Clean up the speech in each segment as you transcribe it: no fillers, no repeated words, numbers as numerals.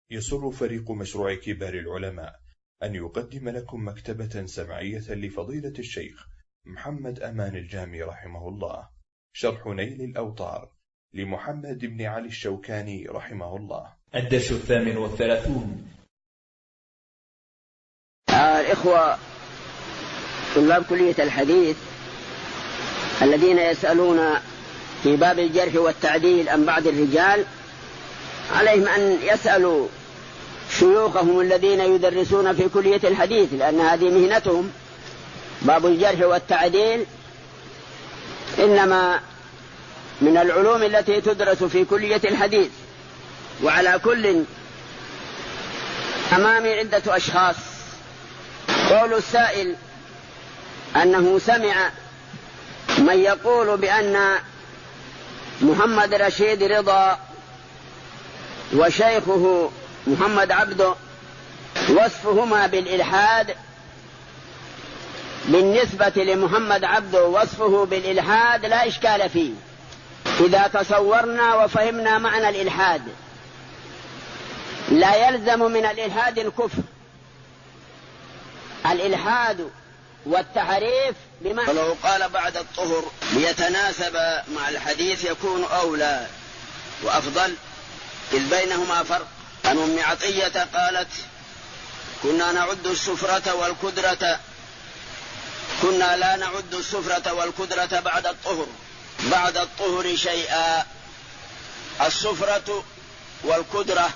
يسر فريق مشروع كبار العلماء أن يقدم لكم مكتبة سمعية لفضيلة الشيخ محمد أمان الجامي رحمه الله، شرح نيل الأوطار لمحمد بن علي الشوكاني رحمه الله. الدرس 38. الإخوة طلاب كلية الحديث الذين يسألون في باب الجرح والتعديل عن بعض الرجال، عليهم أن يسألوا شيوخهم الذين يدرسون في كلية الحديث، لأن هذه مهنتهم. باب الجرح والتعديل إنما من العلوم التي تدرس في كلية الحديث. وعلى كل أمامي عدة أشخاص. قول السائل أنه سمع من يقول بأن محمد رشيد رضا وشيخه محمد عبده وصفهما بالإلحاد. بالنسبة لمحمد عبده وصفه بالإلحاد لا إشكال فيه إذا تصورنا وفهمنا معنى الإلحاد. لا يلزم من الإلحاد الكفر. الإلحاد والتحريف بمعنى ولو قال بعد الطهر ليتناسب مع الحديث يكون أولى وأفضل، إذ بينهما فرق. عن أم عطية قالت: كنا لا نعد السفرة والكدرة بعد الطهر شيئا. السفرة والكدرة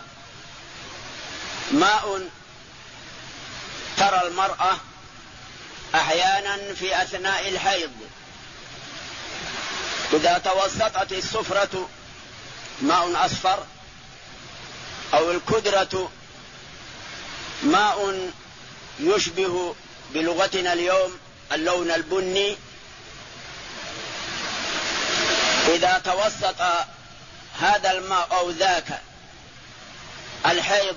ماء ترى المرأة أحيانا في أثناء الحيض، إذا توسطت السفرة ماء أصفر أو الكدرة ماء يشبه بلغتنا اليوم اللون البني، إذا توسط هذا الماء أو ذاك الحيض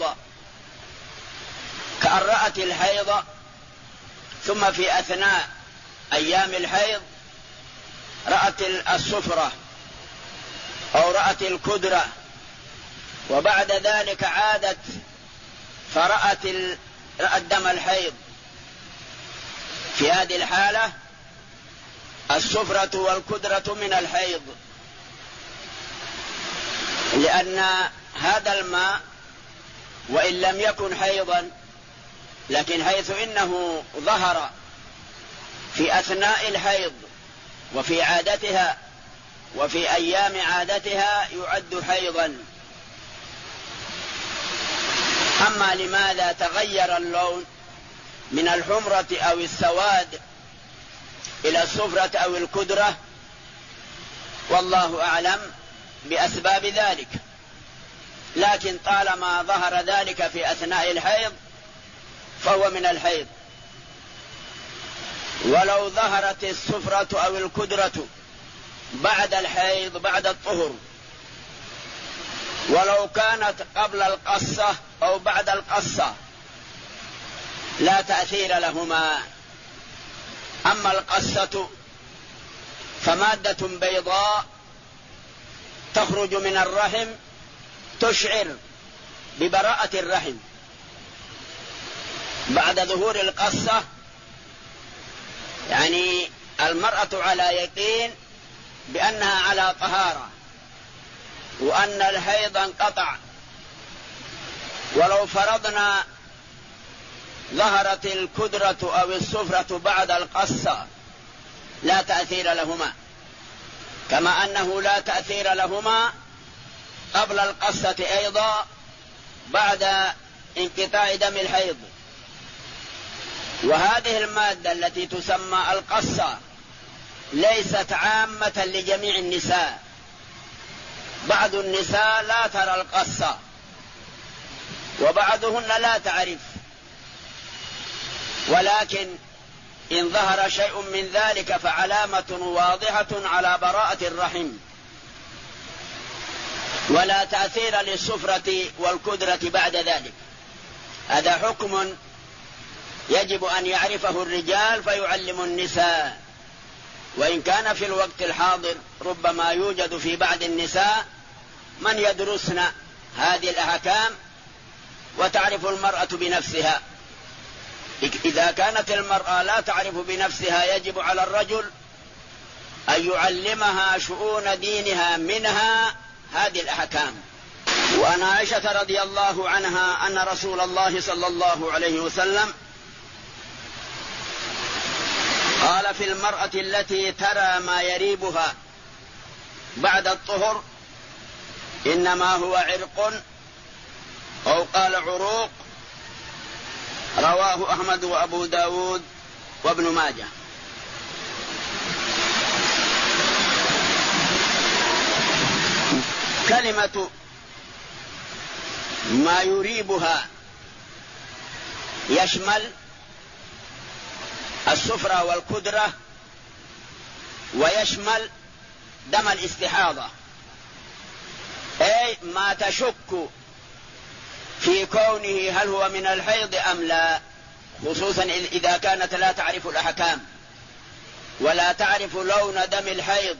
كأن رأت الحيض ثم في أثناء أيام الحيض رأت السفرة أو رأت الكدرة، وبعد ذلك عادت فرأت دم الحيض، في هذه الحالة السفرة والكدرة من الحيض، لأن هذا الماء وإن لم يكن حيضا لكن حيث إنه ظهر في أثناء الحيض وفي عادتها وفي أيام عادتها يعد حيضا. أما لماذا تغير اللون من الحمرة أو السواد إلى الصفرة أو الكدرة، والله أعلم بأسباب ذلك، لكن طالما ظهر ذلك في أثناء الحيض فهو من الحيض. ولو ظهرت الصفرة أو الكدرة بعد الحيض بعد الطهر، ولو كانت قبل القصة أو بعد القصة لا تأثير لهما. أما القصة فمادة بيضاء تخرج من الرحم تشعر ببراءة الرحم. بعد ظهور القصة يعني المرأة على يقين بأنها على طهارة وأن الحيض انقطع. ولو فرضنا ظهرت الكدرة أو الصفرة بعد القصة لا تأثير لهما، كما أنه لا تأثير لهما قبل القصة أيضا بعد انقطاع دم الحيض. وهذه المادة التي تسمى القصة ليست عامة لجميع النساء، بعض النساء لا ترى القصة وبعضهن لا تعرف، ولكن إن ظهر شيء من ذلك فعلامة واضحة على براءة الرحم، ولا تأثير للصفرة والكدرة بعد ذلك. هذا حكم يجب أن يعرفه الرجال فيعلم النساء، وإن كان في الوقت الحاضر ربما يوجد في بعض النساء من يدرسن هذه الأحكام وتعرف المرأة بنفسها. إذا كانت المرأة لا تعرف بنفسها يجب على الرجل أن يعلمها شؤون دينها، منها هذه الأحكام. وعن عائشة رضي الله عنها أن رسول الله صلى الله عليه وسلم قال في المرأة التي ترى ما يريبها بعد الطهر إنما هو عرق، أو قال عروق، رواه أحمد وأبو داود وابن ماجه. كلمة ما يريبها يشمل السفرة والكدرة، ويشمل دم الاستحاضة، أي ما تشك في كونه هل هو من الحيض أم لا، خصوصا إذا كانت لا تعرف الأحكام ولا تعرف لون دم الحيض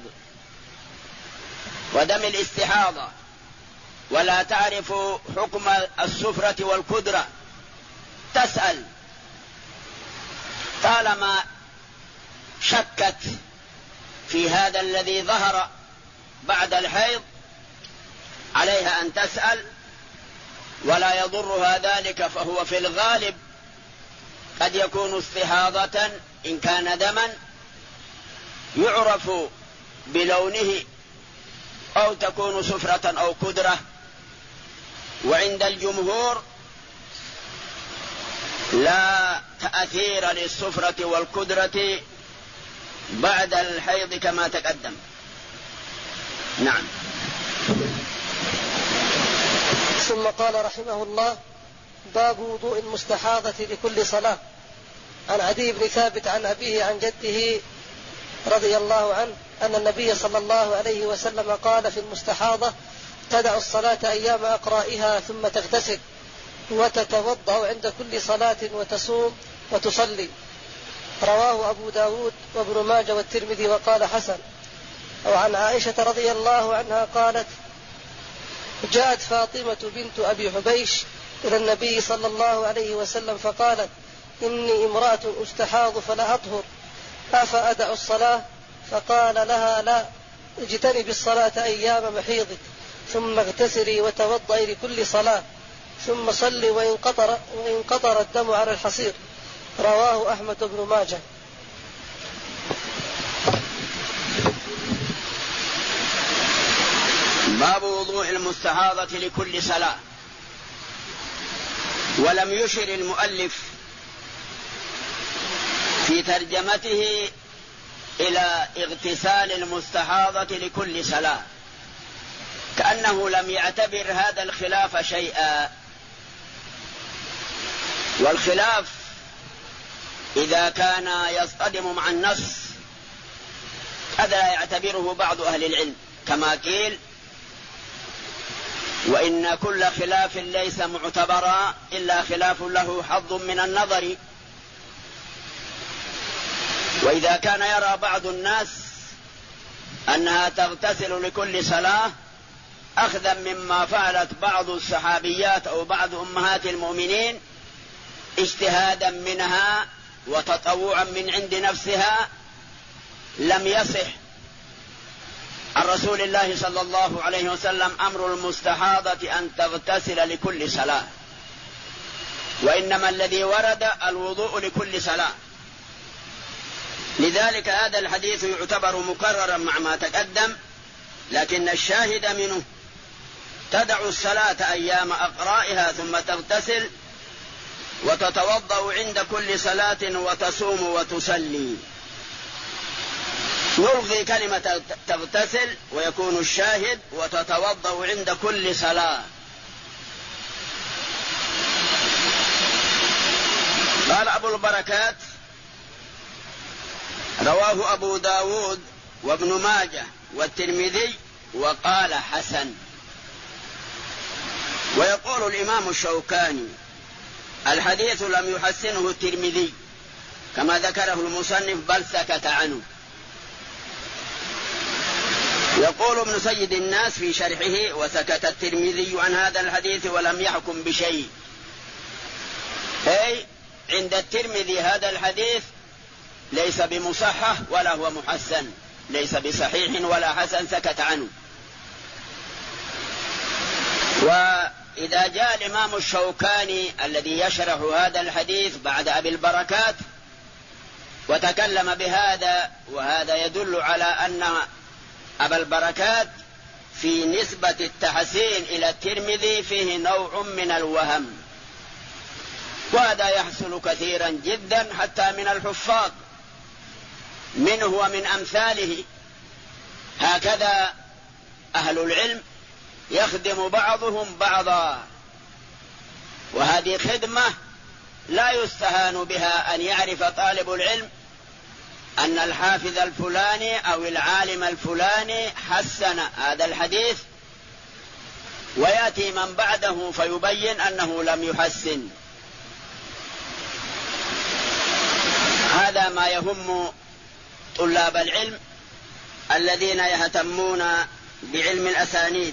ودم الاستحاضة، ولا تعرف حكم السفرة والكدرة، تسأل. طالما شكت في هذا الذي ظهر بعد الحيض عليها أن تسأل، ولا يضرها ذلك، فهو في الغالب قد يكون استحاضة إن كان دما يعرف بلونه، أو تكون سفرة أو كدرة. وعند الجمهور لا تأثير للسفرة والكدرة بعد الحيض كما تقدم. نعم. ثم قال رحمه الله: باب وضوء المستحاضة لكل صلاة. عن عدي بن ثابت عن أبيه عن جده رضي الله عنه أن النبي صلى الله عليه وسلم قال في المستحاضة: تدع الصلاة أيام أقرائها ثم تغتسل وتتوضأ عند كل صلاة وتصوم وتصلي. رواه أبو داود وابن ماجه والترمذي وقال حسن. وعن عائشة رضي الله عنها قالت: جاءت فاطمة بنت أبي حبيش إلى النبي صلى الله عليه وسلم فقالت: إني امرأة أستحاض فلا أطهر، أفأدع الصلاة؟ فقال لها: لا، اجتنبي الصلاة أيام محيضك، ثم اغتسلي وتوضئي لكل صلاة، ثم صلي وإن قطر الدم على الحصير. رواه أحمد بن ماجه. باب وضوء المستحاضة لكل صلاة. ولم يشر المؤلف في ترجمته إلى اغتسال المستحاضة لكل صلاة، كأنه لم يعتبر هذا الخلاف شيئا. والخلاف إذا كان يصطدم مع النص هذا لا يعتبره بعض أهل العلم، كما قيل: وإن كل خلاف ليس معتبرا إلا خلاف له حظ من النظر. وإذا كان يرى بعض الناس أنها تغتسل لكل صلاة أخذا مما فعلت بعض الصحابيات أو بعض أمهات المؤمنين اجتهادا منها وتطوعا من عند نفسها، لم يصح عن رسول الله صلى الله عليه وسلم أمر المستحاضة أن تغتسل لكل صلاة، وإنما الذي ورد الوضوء لكل صلاة. لذلك هذا الحديث يعتبر مكررا مع ما تقدم، لكن الشاهد منه: تدع الصلاة أيام أقرائها ثم تغتسل وتتوضأ عند كل صلاة وتصوم وتصلي. نلغي كلمة تغتسل ويكون الشاهد وتتوضأ عند كل صلاة. قال أبو البركات: رواه أبو داود وابن ماجه والترمذي وقال حسن. ويقول الإمام الشوكاني: الحديث لم يحسنه الترمذي كما ذكره المصنف، بل سكت عنه. يقول ابن سيد الناس في شرحه: وسكت الترمذي عن هذا الحديث ولم يحكم بشيء، أي عند الترمذي هذا الحديث ليس بمصحح ولا هو محسن، ليس بصحيح ولا حسن، سكت عنه. وإذا جاء الإمام الشوكاني الذي يشرح هذا الحديث بعد أبي البركات وتكلم بهذا، وهذا يدل على أن أبا البركات في نسبة التحسين إلى الترمذي فيه نوع من الوهم، وهذا يحصل كثيرا جدا حتى من الحفاظ منه ومن أمثاله. هكذا أهل العلم يخدم بعضهم بعضا، وهذه خدمة لا يستهان بها أن يعرف طالب العلم أن الحافظ الفلاني أو العالم الفلاني حسن هذا الحديث، ويأتي من بعده فيبين أنه لم يحسن. هذا ما يهم طلاب العلم الذين يهتمون بعلم الأسانيد.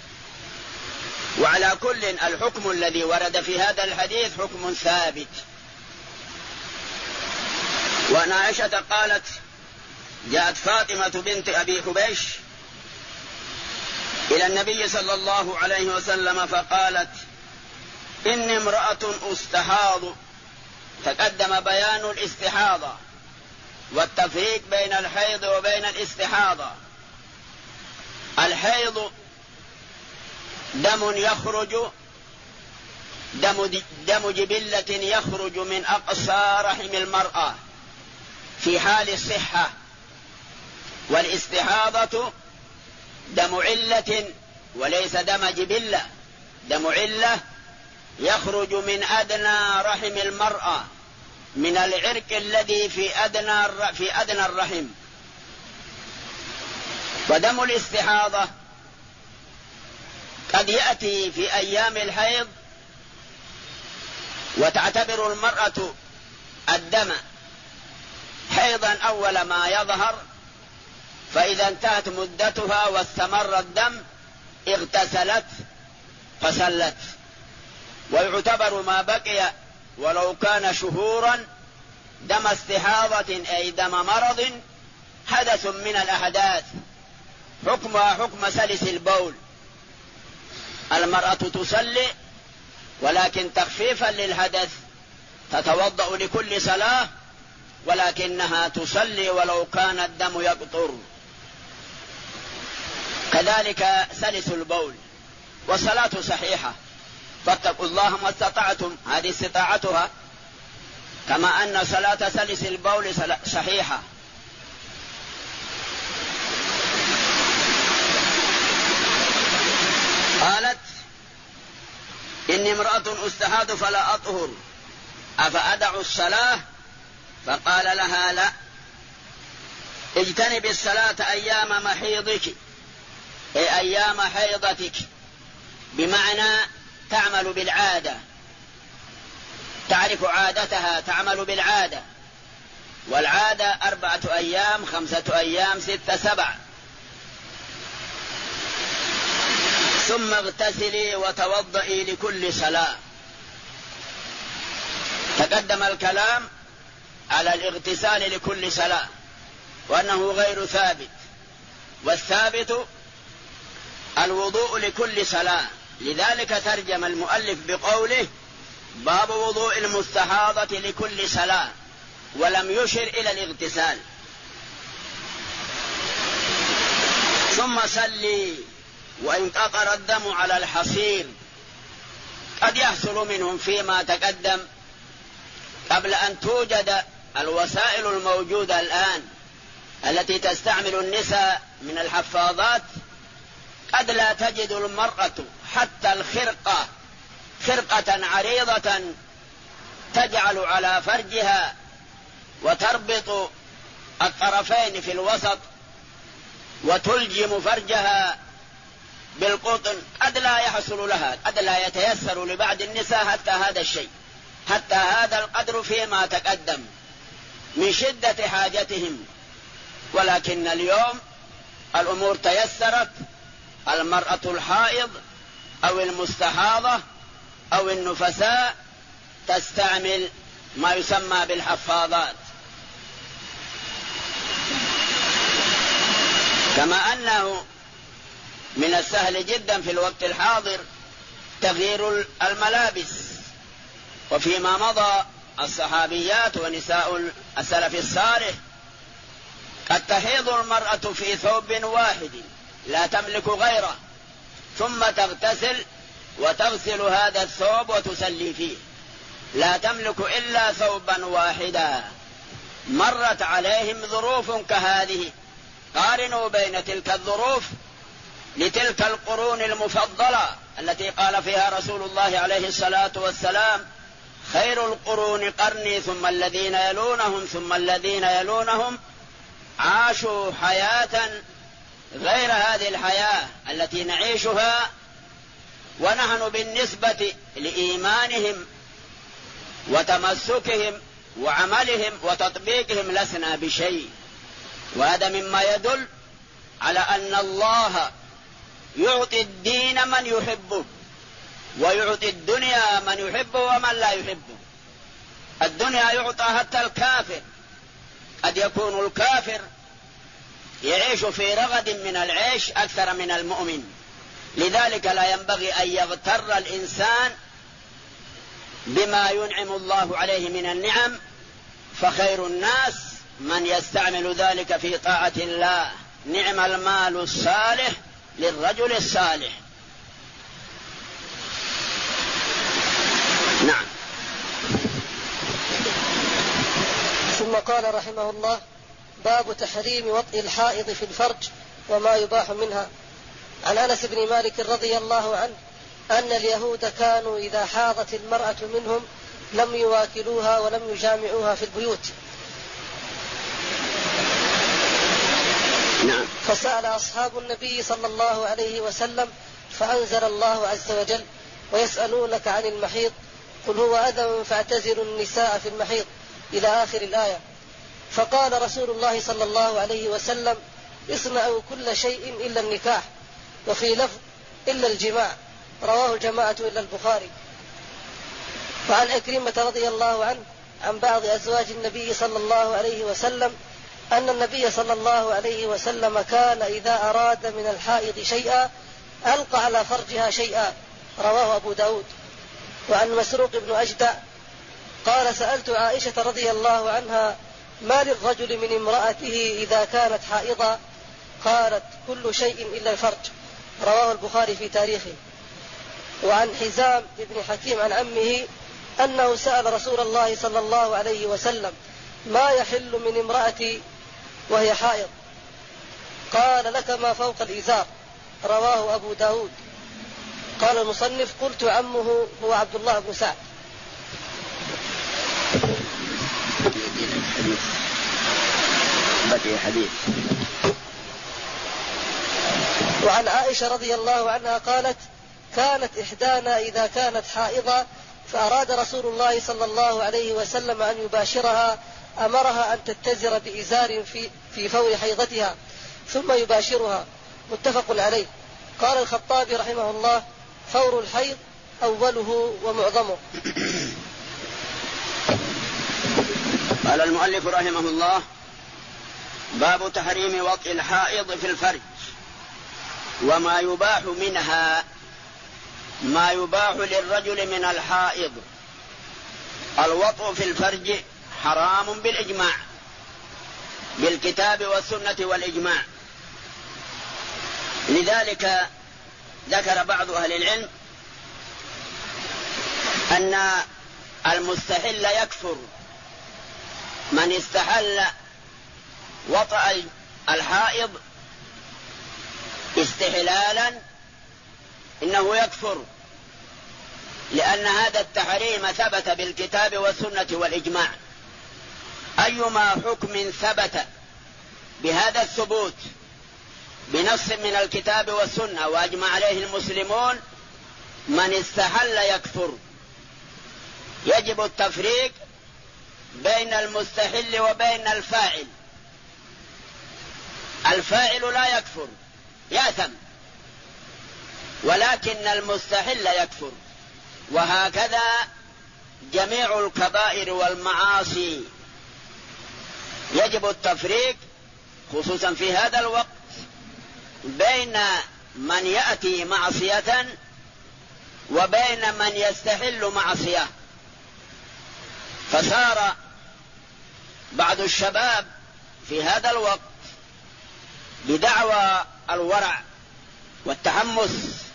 وعلى كل الحكم الذي ورد في هذا الحديث حكم ثابت. وعن عائشة قالت: جاءت فاطمة بنت أبي حبيش إلى النبي صلى الله عليه وسلم فقالت: إني امرأة أستحاض. تقدم بيان الاستحاضة والتفريق بين الحيض وبين الاستحاضة. الحيض دم يخرج، دم جبلة يخرج من أقصى رحم المرأة في حال الصحة، والاستحاضة دم علة وليس دم جبلة، دم علة يخرج من أدنى رحم المرأة، من العرق الذي في أدنى الرحم. ودم الاستحاضة قد يأتي في أيام الحيض، وتعتبر المرأة الدم حيضا أول ما يظهر، فإذا انتهت مدتها واستمر الدم اغتسلت فصلت، ويعتبر ما بقي ولو كان شهورا دم استحاضة أي دم مرض حدث من الأحداث، حكمها حكم سلس البول. المرأة تصلي ولكن تخفيفا للحدث تتوضأ لكل صلاة، ولكنها تصلي ولو كان الدم يقطر. كذلك سلس البول، والصلاة صحيحة، فاتقوا الله ما استطعتم، هذه استطاعتها، كما أن صلاة سلس البول صحيحة. قالت: إني امرأة أستحاض فلا أطهر أفأدع الصلاة؟ فقال لها: لا، اجتنب الصلاة أيام محيضك، أي أيام حيضتك، بمعنى تعمل بالعادة، تعرف عادتها، تعمل بالعادة، والعادة 4 أيام 5 أيام 6 7. ثم اغتسلي وتوضئي لكل صلاة. تقدم الكلام على الاغتسال لكل صلاة وأنه غير ثابت، والثابت الوضوء لكل صلاة، لذلك ترجم المؤلف بقوله: باب وضوء المستحاضة لكل صلاة، ولم يشر إلى الاغتسال. ثم صلي وإن قطر الدم على الحصير. قد يحصل منهم فيما تقدم قبل أن توجد الوسائل الموجودة الآن التي تستعمل النساء من الحفاظات، قد لا تجد المرأة حتى الخرقة، خرقة عريضة تجعل على فرجها وتربط الطرفين في الوسط وتلجم فرجها بالقطن، قد لا يحصل لها، قد لا يتيسر لبعض النساء حتى هذا الشيء، حتى هذا القدر فيما تقدم من شدة حاجتهم. ولكن اليوم الأمور تيسرت، المرأة الحائض أو المستحاضة أو النفساء تستعمل ما يسمى بالحفاظات. كما أنه من السهل جدا في الوقت الحاضر تغيير الملابس، وفيما مضى الصحابيات ونساء السلف الصالح قد تحيض المرأة في ثوب واحد لا تملك غيره، ثم تغتسل وتغسل هذا الثوب وتسلي فيه، لا تملك إلا ثوبا واحدا. مرت عليهم ظروف كهذه، قارنوا بين تلك الظروف لتلك القرون المفضلة التي قال فيها رسول الله عليه الصلاة والسلام: خير القرون قرني ثم الذين يلونهم ثم الذين يلونهم، عاشوا حياة غير هذه الحياة التي نعيشها، ونحن بالنسبة لإيمانهم وتمسكهم وعملهم وتطبيقهم لسنا بشيء. وهذا مما يدل على أن الله يعطي الدين من يحبه، ويعطي الدنيا من يحبه ومن لا يحبه. الدنيا يعطى حتى الكافر، قد يكون الكافر يعيش في رغد من العيش أكثر من المؤمن. لذلك لا ينبغي أن يغتر الإنسان بما ينعم الله عليه من النعم، فخير الناس من يستعمل ذلك في طاعة الله. نعم المال الصالح للرجل الصالح. نعم. ثم قال رحمه الله: باب تحريم وطئ الحائض في الفرج وما يباح منها. عن أنس بن مالك رضي الله عنه أن اليهود كانوا إذا حاضت المرأة منهم لم يواكلوها ولم يجامعوها في البيوت. نعم. فسأل أصحاب النبي صلى الله عليه وسلم فأنزل الله عز وجل: ويسألونك عن المحيض قل هو أذى فاعتزلوا النساء في المحيض إلى آخر الآية. فقال رسول الله صلى الله عليه وسلم: اصنعوا كل شيء إلا النكاح، وفي لفظ إلا الجماع، رواه الجماعة إلا البخاري. وعن أكرمة رضي الله عنه عن بعض أزواج النبي صلى الله عليه وسلم أن النبي صلى الله عليه وسلم كان إذا أراد من الحائض شيئا ألقى على فرجها شيئا، رواه أبو داود. وعن مسروق بن أجدع قال: سألت عائشة رضي الله عنها: ما للرجل من امرأته إذا كانت حائضا؟ قالت: كل شيء إلا الفرج، رواه البخاري في تاريخه. وعن حزام بن حكيم عن عمه أنه سأل رسول الله صلى الله عليه وسلم: ما يحل من امرأتي وهي حائض؟ قال: لك ما فوق الإزار، رواه أبو داود. قال المصنف: قلت عمه هو عبد الله بن سعد. وعن عائشة رضي الله عنها قالت: كانت إحدانا إذا كانت حائضة فأراد رسول الله صلى الله عليه وسلم أن يباشرها أمرها أن تتزر بإزار في فور حيضتها ثم يباشرها، متفق عليه. قال الخطابي رحمه الله: فور الحيض أوله ومعظمه. قال المؤلف رحمه الله: باب تحريم وطئ الحائض في الفرج وما يباح منها. ما يباح للرجل من الحائض، الوطء في الفرج حرام بالإجماع، بالكتاب والسنة والإجماع. لذلك ذكر بعض أهل العلم أن المستحل يكفر. من استحل وطأ الحائض استحلالا إنه يكفر، لأن هذا التحريم ثبت بالكتاب والسنة والإجماع. أيما حكم ثبت بهذا الثبوت بنص من الكتاب والسنة وأجمع عليه المسلمون، من استحل يكفر. يجب التفريق بين المستحل وبين الفاعل. الفاعل لا يكفر، يأثم، ولكن المستحل يكفر. وهكذا جميع الكبائر والمعاصي يجب التفريق خصوصا في هذا الوقت بين من يأتي معصية وبين من يستحل معصية. فصار بعض الشباب في هذا الوقت بدعوى الورع والتحمس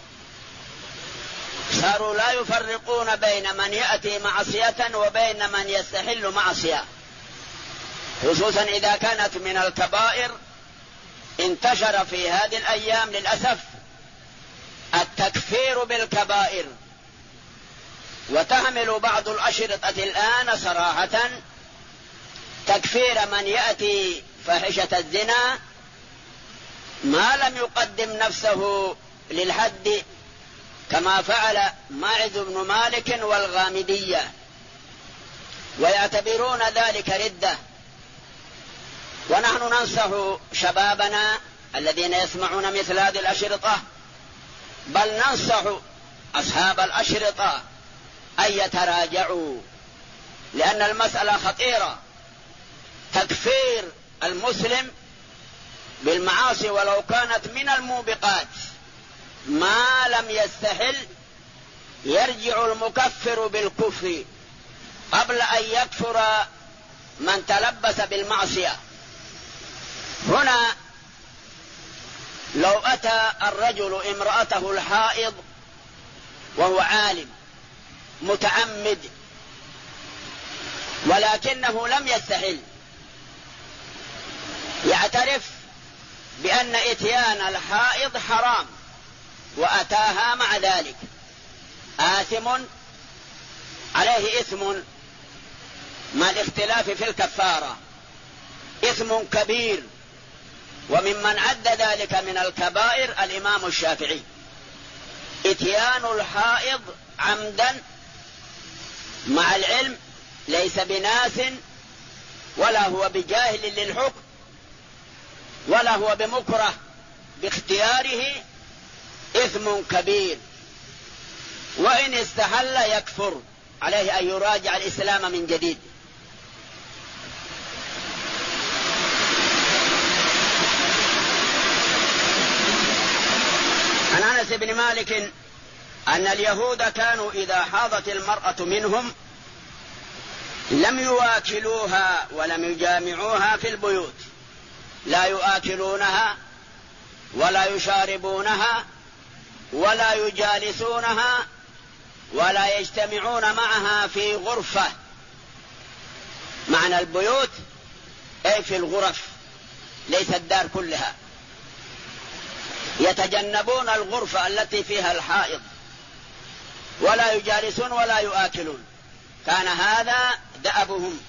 صاروا لا يفرقون بين من يأتي معصية وبين من يستحل معصية، خصوصا إذا كانت من الكبائر. انتشر في هذه الأيام للأسف التكفير بالكبائر، وتحمل بعض الأشرطة الآن صراحة تكفير من يأتي فاحشة الزنا ما لم يقدم نفسه للحد، كما فعل ماعز بن مالك والغامدية، ويعتبرون ذلك ردة. ونحن ننصح شبابنا الذين يسمعون مثل هذه الأشرطة، بل ننصح أصحاب الأشرطة أن يتراجعوا، لأن المسألة خطيرة. تكفير المسلم بالمعاصي ولو كانت من الموبقات ما لم يستحل، يرجع المكفر بالكفر قبل أن يكفر من تلبس بالمعصية. هنا لو أتى الرجل امرأته الحائض وهو عالم متعمد ولكنه لم يستحل، يعترف بأن إتيان الحائض حرام وأتاها مع ذلك، آثم عليه إثم مع الاختلاف في الكفارة، إثم كبير. وممن عد ذلك من الكبائر الإمام الشافعي، إتيان الحائض عمدا مع العلم ليس بناس ولا هو بجاهل للحكم ولا هو بمكره باختياره، إثم كبير، وإن استحل يكفر، عليه أن يراجع الإسلام من جديد. عن أنس بن مالك أن اليهود كانوا إذا حاضت المرأة منهم لم يواكلوها ولم يجامعوها في البيوت، لا يؤكلونها ولا يشاربونها ولا يجالسونها ولا يجتمعون معها في غرفة. معنى البيوت أي في الغرف، ليس الدار كلها. يتجنبون الغرفة التي فيها الحائض، ولا يجالسون ولا يؤكلون، كان هذا دأبهم.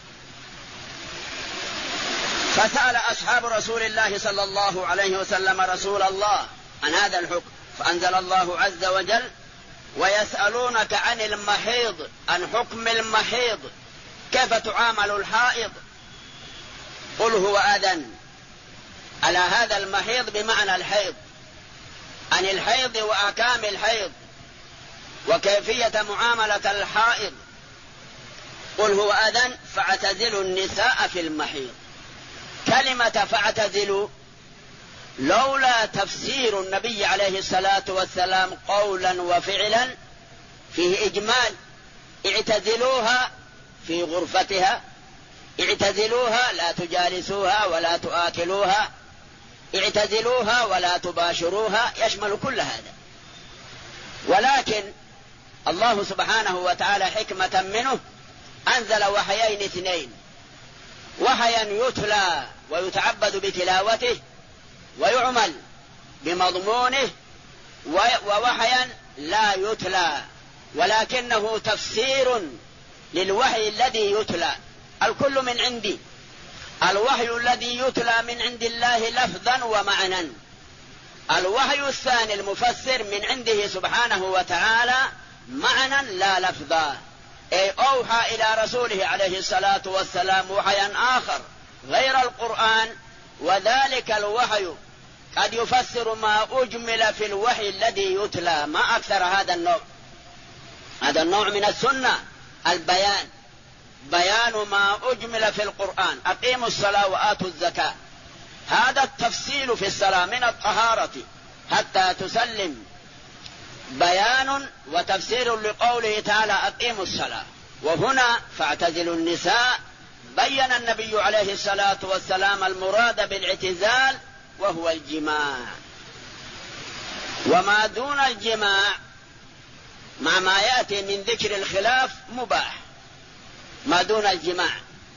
فسأل أصحاب رسول الله صلى الله عليه وسلم رسول الله عن هذا الحكم، فأنزل الله عز وجل: ويسألونك عن المحيض، عن حكم المحيض، كيف تعامل الحائض؟ قل هو أذى. على هذا المحيض بمعنى الحيض، عن الحيض وأحكام الحيض وكيفية معاملة الحائض. قل هو أذى فاعتزلوا النساء في المحيض. كلمة فاعتزلوا لولا تفسير النبي عليه الصلاة والسلام قولا وفعلا فيه إجمال. اعتزلوها في غرفتها، اعتزلوها لا تجالسوها ولا تآكلوها، اعتزلوها ولا تباشروها، يشمل كل هذا. ولكن الله سبحانه وتعالى حكمة منه أنزل وحيين اثنين: وحيا يتلى ويتعبد بتلاوته ويعمل بمضمونه، ووحيا لا يتلى ولكنه تفسير للوحي الذي يتلى. الكل من عندي، الوحي الذي يتلى من عند الله لفظا ومعنى، الوحي الثاني المفسر من عنده سبحانه وتعالى معنى لا لفظا، أي أوحى إلى رسوله عليه الصلاة والسلام وحيا آخر غير القرآن، وذلك الوحي قد يفسر ما أجمل في الوحي الذي يتلى، ما أكثر هذا النوع. هذا النوع من السنة البيان، بيان ما أجمل في القرآن: أقيموا الصلاة وآتوا الزكاة. هذا التفصيل في الصلاة من الطهارة حتى تسلم بيان وتفسير لقوله تعالى: أقيموا الصلاة. وهنا فاعتزلوا النساء، بين النبي عليه الصلاة والسلام المراد بالاعتزال وهو الجماع، وما دون الجماع مع ما يأتي من ذكر الخلاف مباح، ما دون الجماع.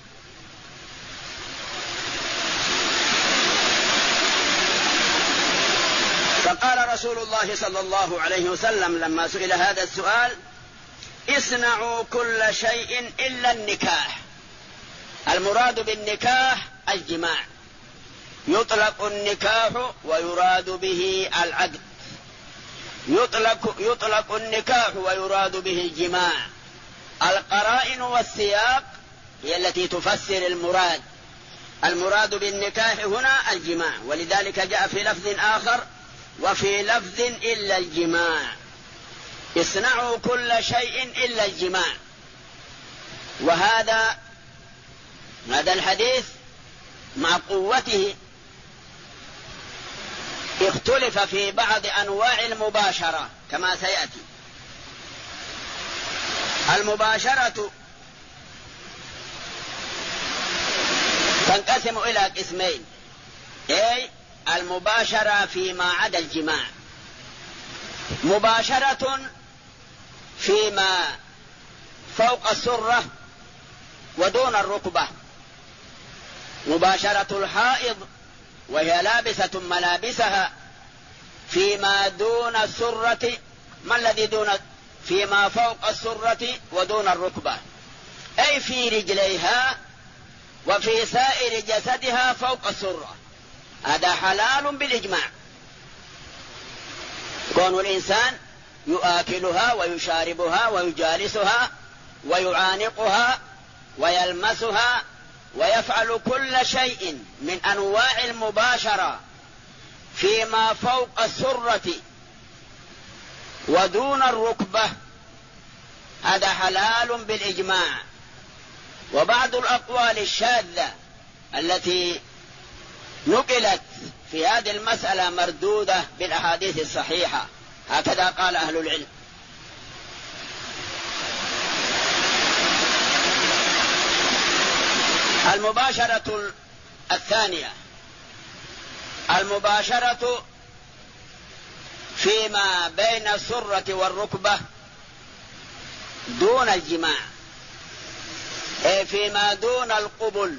فقال رسول الله صلى الله عليه وسلم لما سئل هذا السؤال: اصنعوا كل شيء إلا النكاح. المراد بالنكاح الجماع، يطلق النكاح ويراد به العقد، يطلق النكاح ويراد به الجماع. القرائن والسياق هي التي تفسر المراد. المراد بالنكاح هنا الجماع، ولذلك جاء في لفظ آخر: وفي لفظ إلا الجماع. اصنعوا كل شيء إلا الجماع. وهذا الحديث مع قوته اختلف في بعض أنواع المباشرة كما سيأتي. المباشرة تنقسم إلى قسمين: أي المباشرة فيما عدا الجماع، مباشرة فيما فوق السرة ودون الركبة، مباشرة الحائض وهي لابسة ملابسها فيما دون السرة. ما الذي دون؟ فيما فوق السرة ودون الركبة، أي في رجليها وفي سائر جسدها فوق السرة. هذا حلال بالإجماع. كون الإنسان يؤكلها ويشاربها ويجالسها ويعانقها ويلمسها ويفعل كل شيء من أنواع المباشرة فيما فوق السرة ودون الركبة، هذا حلال بالإجماع. وبعض الأقوال الشاذة التي نقلت في هذه المسألة مردودة بالأحاديث الصحيحة، هكذا قال أهل العلم. المباشرة الثانية المباشرة فيما بين السرة والركبة دون الجماع، أي فيما دون القبل.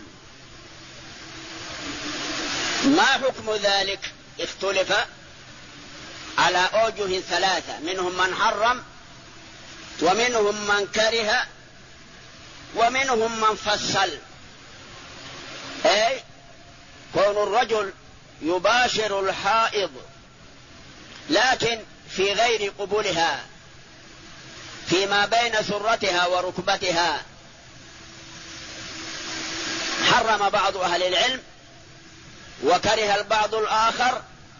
ما حكم ذلك؟ اختلف على أوجه ثلاثة: منهم من حرم، ومنهم من كره، ومنهم من فصل. أي كون الرجل يباشر الحائض لكن في غير قبولها فيما بين سرتها وركبتها، حرم بعض أهل العلم وكره البعض الآخر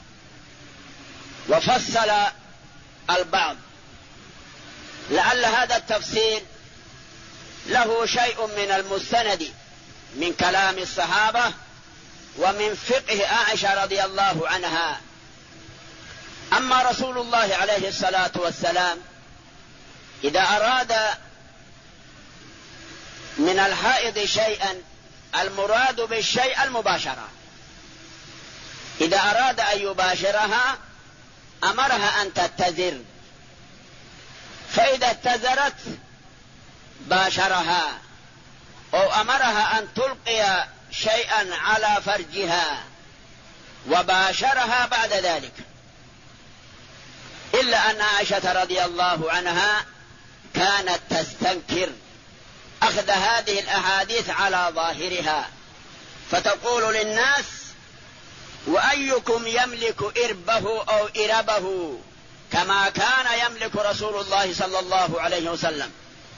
وفصل البعض. لعل هذا التفصيل له شيء من المستند من كلام الصحابة ومن فقه عائشة رضي الله عنها. أما رسول الله عليه الصلاة والسلام إذا أراد من الحائض شيئا، المراد بالشيء المباشرة. إذا أراد أن يباشرها أمرها أن تتزر، فإذا اتزرت باشرها، أو أمرها أن تلقي شيئا على فرجها وباشرها بعد ذلك. إلا أن عائشة رضي الله عنها كانت تستنكر أخذ هذه الأحاديث على ظاهرها، فتقول للناس: وأيكم يملك إربه أو إربه كما كان يملك رسول الله صلى الله عليه وسلم.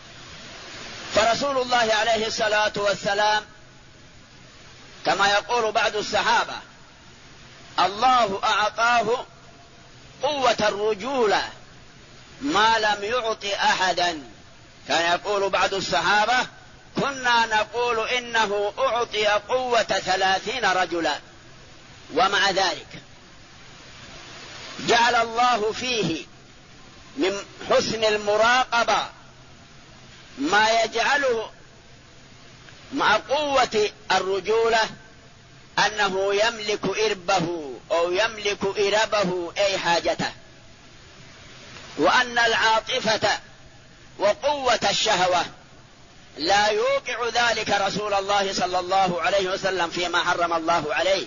فرسول الله عليه الصلاة والسلام كما يقول بعض الصحابة: الله أعطاه قوة الرجولة ما لم يعط أحدا كان يقول بعض الصحابة: كنا نقول إنه أعطي قوة 30 رجلا، ومع ذلك جعل الله فيه من حسن المراقبة ما يجعله مع قوة الرجولة أنه يملك إربه أو يملك إربه أي حاجته، وأن العاطفة وقوة الشهوة لا يوقع ذلك رسول الله صلى الله عليه وسلم فيما حرم الله عليه.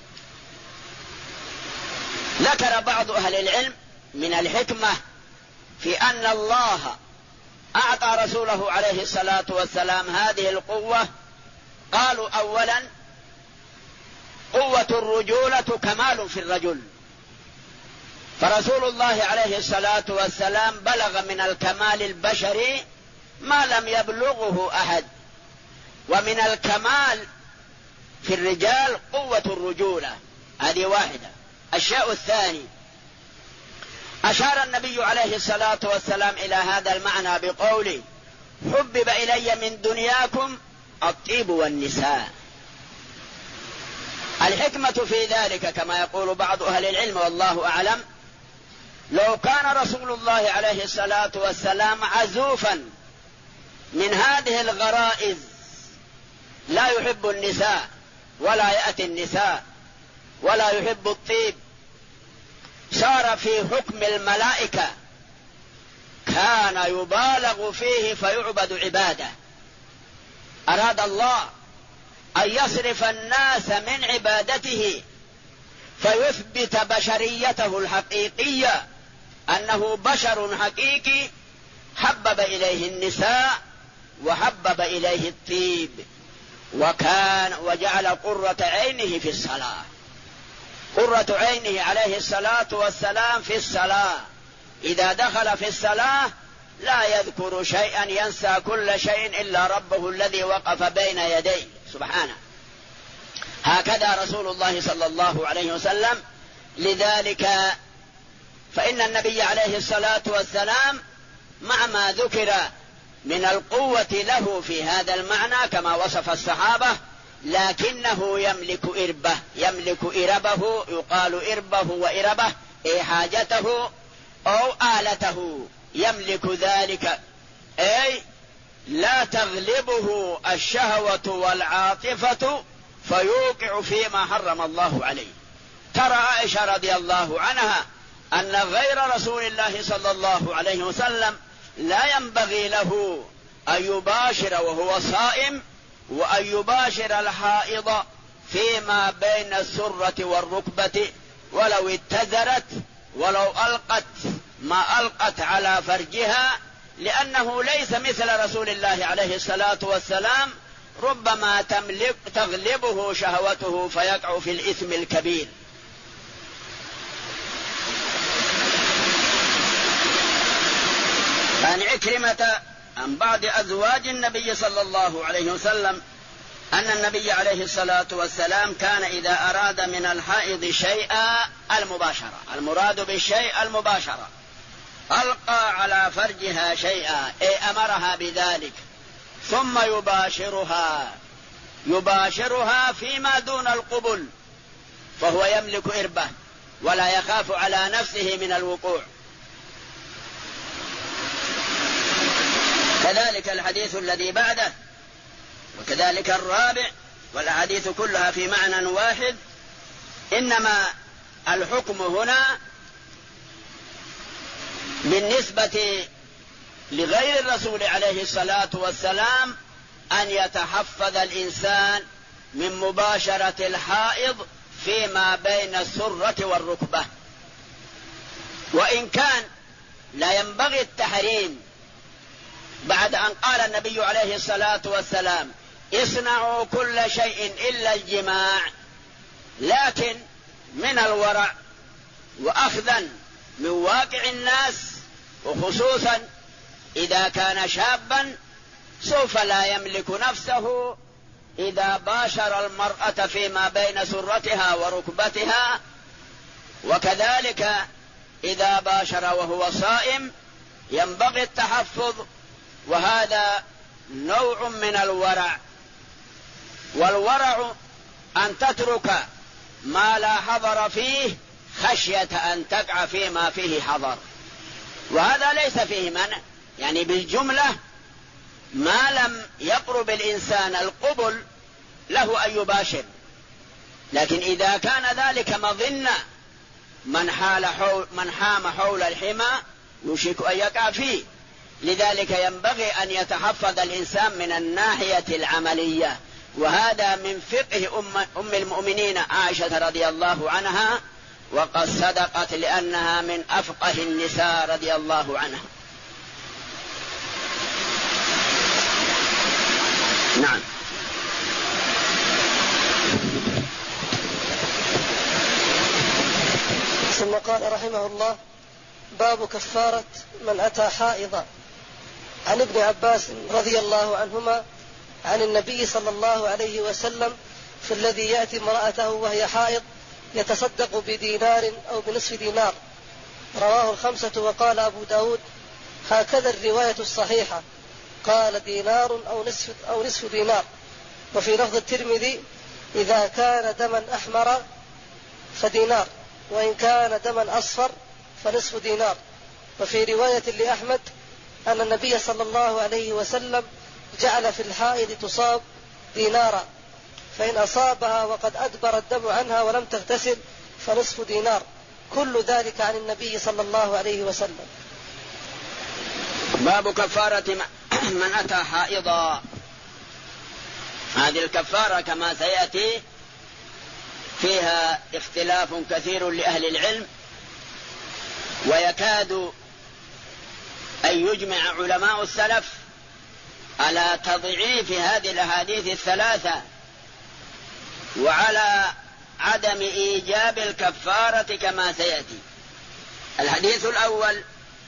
ذكر بعض أهل العلم من الحكمة في أن الله أعطى رسوله عليه الصلاة والسلام هذه القوة. قالوا: أولا، قوة الرجولة كمال في الرجل، فرسول الله عليه الصلاة والسلام بلغ من الكمال البشري ما لم يبلغه أحد، ومن الكمال في الرجال قوة الرجولة، هذه واحدة. الشيء الثاني، أشار النبي عليه الصلاة والسلام إلى هذا المعنى بقوله: حبب إلي من دنياكم الطيب والنساء. الحكمة في ذلك كما يقول بعض أهل العلم والله أعلم، لو كان رسول الله عليه الصلاة والسلام عزوفا من هذه الغرائز، لا يحب النساء ولا يأتي النساء ولا يحب الطيب، صار في حكم الملائكة، كان يبالغ فيه فيعبد عباده. أراد الله أن يصرف الناس من عبادته فيثبت بشريته الحقيقية، أنه بشر حقيقي، حبب إليه النساء وحبب إليه الطيب، وجعل قرة عينه في الصلاة. قرة عينه عليه الصلاة والسلام في الصلاة، إذا دخل في الصلاة لا يذكر شيئا، ينسى كل شيء إلا ربه الذي وقف بين يديه سبحانه. هكذا رسول الله صلى الله عليه وسلم. لذلك فإن النبي عليه الصلاة والسلام مع ما ذكر من القوة له في هذا المعنى كما وصف الصحابة، لكنه يملك إربه، يملك إربه، يقال إربه وإربه أي حاجته أو آلته، يملك ذلك، أي لا تغلبه الشهوة والعاطفة فيوقع فيما حرم الله عليه. ترى عائشة رضي الله عنها أن غير رسول الله صلى الله عليه وسلم لا ينبغي له أن يباشر وهو صائم، وأن يباشر الحائض فيما بين السرة والركبة ولو اتزرت، ولو ألقت ما ألقت على فرجها، لأنه ليس مثل رسول الله عليه الصلاة والسلام، ربما تغلبه شهوته فيقع في الإثم الكبير. عن عكرمة عن بعض أزواج النبي صلى الله عليه وسلم أن النبي عليه الصلاة والسلام كان إذا أراد من الحائض شيئا المباشرة، المراد بالشيء المباشرة، ألقى على فرجها شيئا أي أمرها بذلك، ثم يباشرها فيما دون القبل، فهو يملك إربه ولا يخاف على نفسه من الوقوع. كذلك الحديث الذي بعده، وكذلك الرابع، والأحاديث كلها في معنى واحد، إنما الحكم هنا بالنسبة لغير الرسول عليه الصلاة والسلام أن يتحفظ الإنسان من مباشرة الحائض فيما بين السرة والركبة، وإن كان لا ينبغي التحريم بعد أن قال النبي عليه الصلاة والسلام: اصنعوا كل شيء إلا الجماع، لكن من الورع وأخذا من واقع الناس، وخصوصا إذا كان شابا سوف لا يملك نفسه إذا باشر المرأة فيما بين سرتها وركبتها، وكذلك إذا باشر وهو صائم ينبغي التحفظ وهذا نوع من الورع. والورع أن تترك ما لا حظر فيه خشية أن تقع فيما فيه حظر، وهذا ليس فيه منع، يعني بالجملة ما لم يقرب الإنسان القبل له أن يباشر، لكن إذا كان ذلك مظنة من حام حول الحمى يوشك أن يقع فيه، لذلك ينبغي أن يتحفظ الإنسان من الناحية العملية. وهذا من فقه أم المؤمنين عائشة رضي الله عنها، وقد صدقت لأنها من أفقه النساء رضي الله عنها. نعم. ثم قال رحمه الله: باب كفارة من أتى حائضا. عن ابن عباس رضي الله عنهما عن النبي صلى الله عليه وسلم في الذي يأتي امرأته وهي حائض يتصدق بدينار أو بنصف دينار. رواه الخمسة. وقال أبو داود: هكذا الرواية الصحيحة، قال دينار أو نصف دينار. وفي لفظ الترمذي: إذا كان دما أحمر فدينار، وإن كان دما أصفر فنصف دينار. وفي رواية لأحمد أن النبي صلى الله عليه وسلم جعل في الحائض تصاب دينارا، فإن أصابها وقد أدبر الدم عنها ولم تغتسل فنصف دينار. كل ذلك عن النبي صلى الله عليه وسلم. باب كفارة من أتى حائضا. هذه الكفارة كما سيأتي فيها اختلاف كثير لأهل العلم، ويكاد أن يجمع علماء السلف على تضعيف هذه الأحاديث الثلاثة وعلى عدم إيجاب الكفارة كما سيأتي. الحديث الأول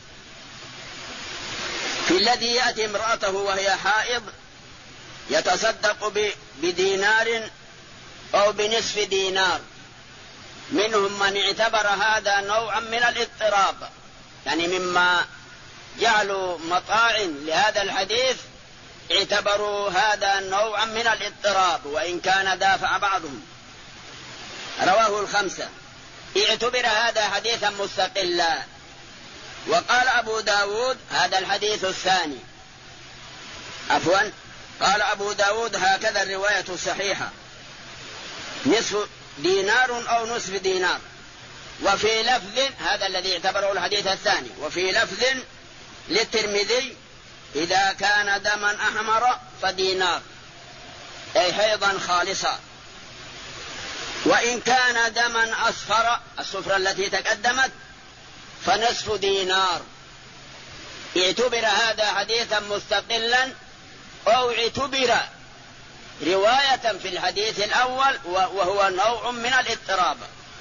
في الذي يأتي امرأته وهي حائض يتصدق بدينار أو بنصف دينار. منهم من اعتبر هذا نوعا من الاضطراب، يعني مما جعلوا مطاعن لهذا الحديث اعتبروا هذا نوعا من الاضطراب، وإن كان دافع بعضهم. رواه الخمسة. اعتبر هذا حديثا مستقلا. وقال أبو داود: هذا الحديث الثاني، قال أبو داود: هكذا الرواية الصحيحة، نصف دينار أو نصف دينار. وفي لفظ، هذا الذي اعتبره الحديث الثاني، وفي لفظ للترمذي: إذا كان دما أحمر فدينار، أي حيضا خالصا. وإن كان دما أصفر، الصفرة التي تقدمت، فنصف دينار. اعتبر هذا حديثا مستقلا أو اعتبر رواية في الحديث الأول، وهو نوع من الاضطراب.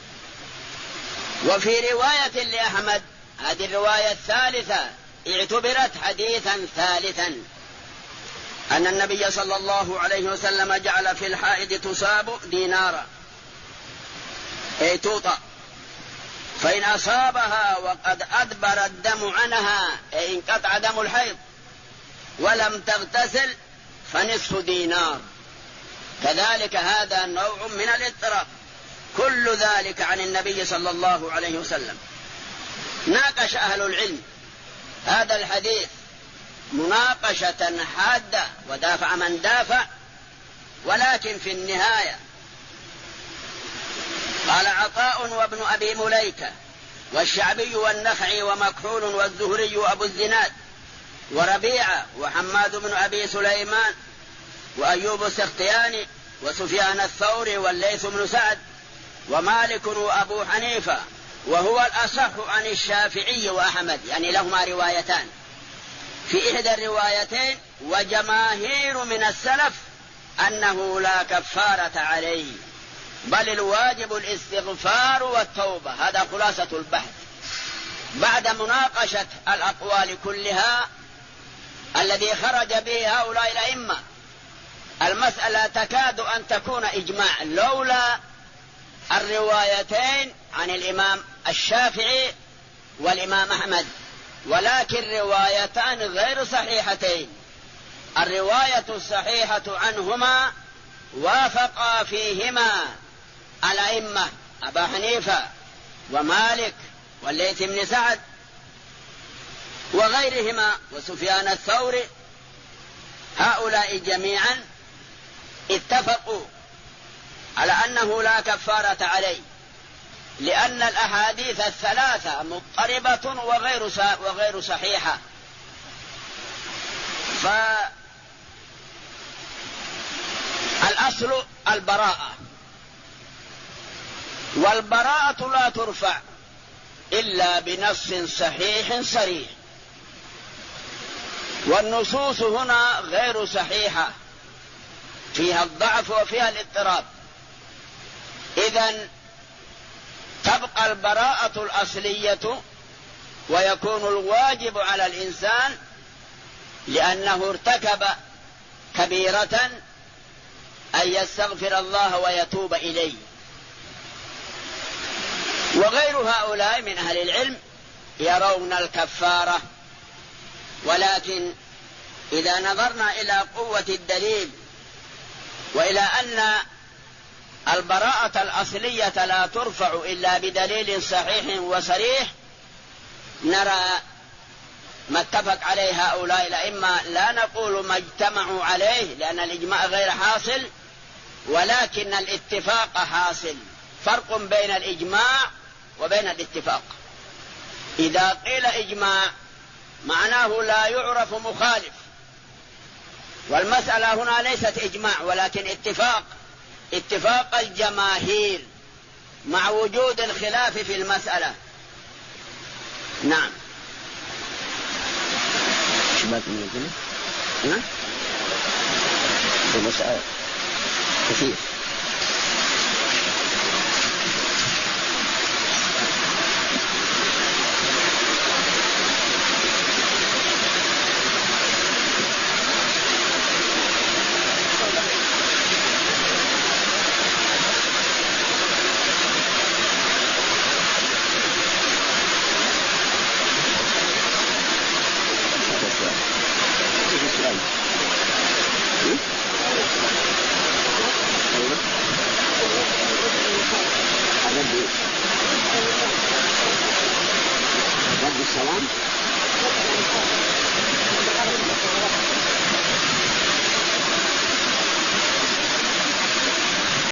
وفي رواية لأحمد، هذه الرواية الثالثة، اعتبرت حديثا ثالثا، أن النبي صلى الله عليه وسلم جعل في الحائض تصاب دينارا، أي توطأ، فإن أصابها وقد أدبر الدم عنها، أي انقطع دم الحيض، ولم تغتسل فنصف دينار. كذلك هذا نوع من الاضطراب. كل ذلك عن النبي صلى الله عليه وسلم. ناقش أهل العلم هذا الحديث مناقشة حادة، ودافع من دافع، ولكن في النهاية قال عطاء وابن أبي مليكة والشعبي والنخعي ومكحول والزهري وأبو الزناد وربيعة وحماد بن أبي سليمان وأيوب السختياني وسفيان الثوري والليث بن سعد ومالك وأبو حنيفة، وهو الأصح عن الشافعي وأحمد، يعني لهما روايتان. في إحدى الروايتين: وجماهير من السلف أنه لا كفارة عليه، بل الواجب الاستغفار والتوبة. هذا خلاصة البحث بعد مناقشة الأقوال كلها الذي خرج به هؤلاء الأئمة. المسألة تكاد أن تكون إجماع لولا الروايتين عن الإمام الشافعي والإمام أحمد، ولكن روايتان غير صحيحتين. الرواية الصحيحة عنهما وافقا فيهما الأئمة أبا حنيفة ومالك والليث بن سعد وغيرهما وسفيان الثوري، هؤلاء جميعا اتفقوا على أنه لا كفارة عليه، لأن الأحاديث الثلاثة مضطربة وغير صحيحة. فالأصل البراءة، والبراءة لا ترفع إلا بنص صحيح صريح، والنصوص هنا غير صحيحة، فيها الضعف وفيها الاضطراب. إذن تبقى البراءة الأصلية، ويكون الواجب على الإنسان لأنه ارتكب كبيرة أن يستغفر الله ويتوب إليه. وغير هؤلاء من أهل العلم يرون الكفارة، ولكن إذا نظرنا إلى قوة الدليل وإلى أن البراءة الأصلية لا ترفع إلا بدليل صحيح وصريح، نرى ما اتفق عليه هؤلاء الأئمة، لا نقول ما اجتمعوا عليه لأن الإجماع غير حاصل، ولكن الاتفاق حاصل. فرق بين الإجماع وبين الاتفاق. إذا قيل إجماع معناه لا يعرف مخالف، والمسألة هنا ليست إجماع ولكن اتفاق الجماهير مع وجود الخلاف في المسألة. نعم. شباب من الجنة؟ نعم. المسألة كثير.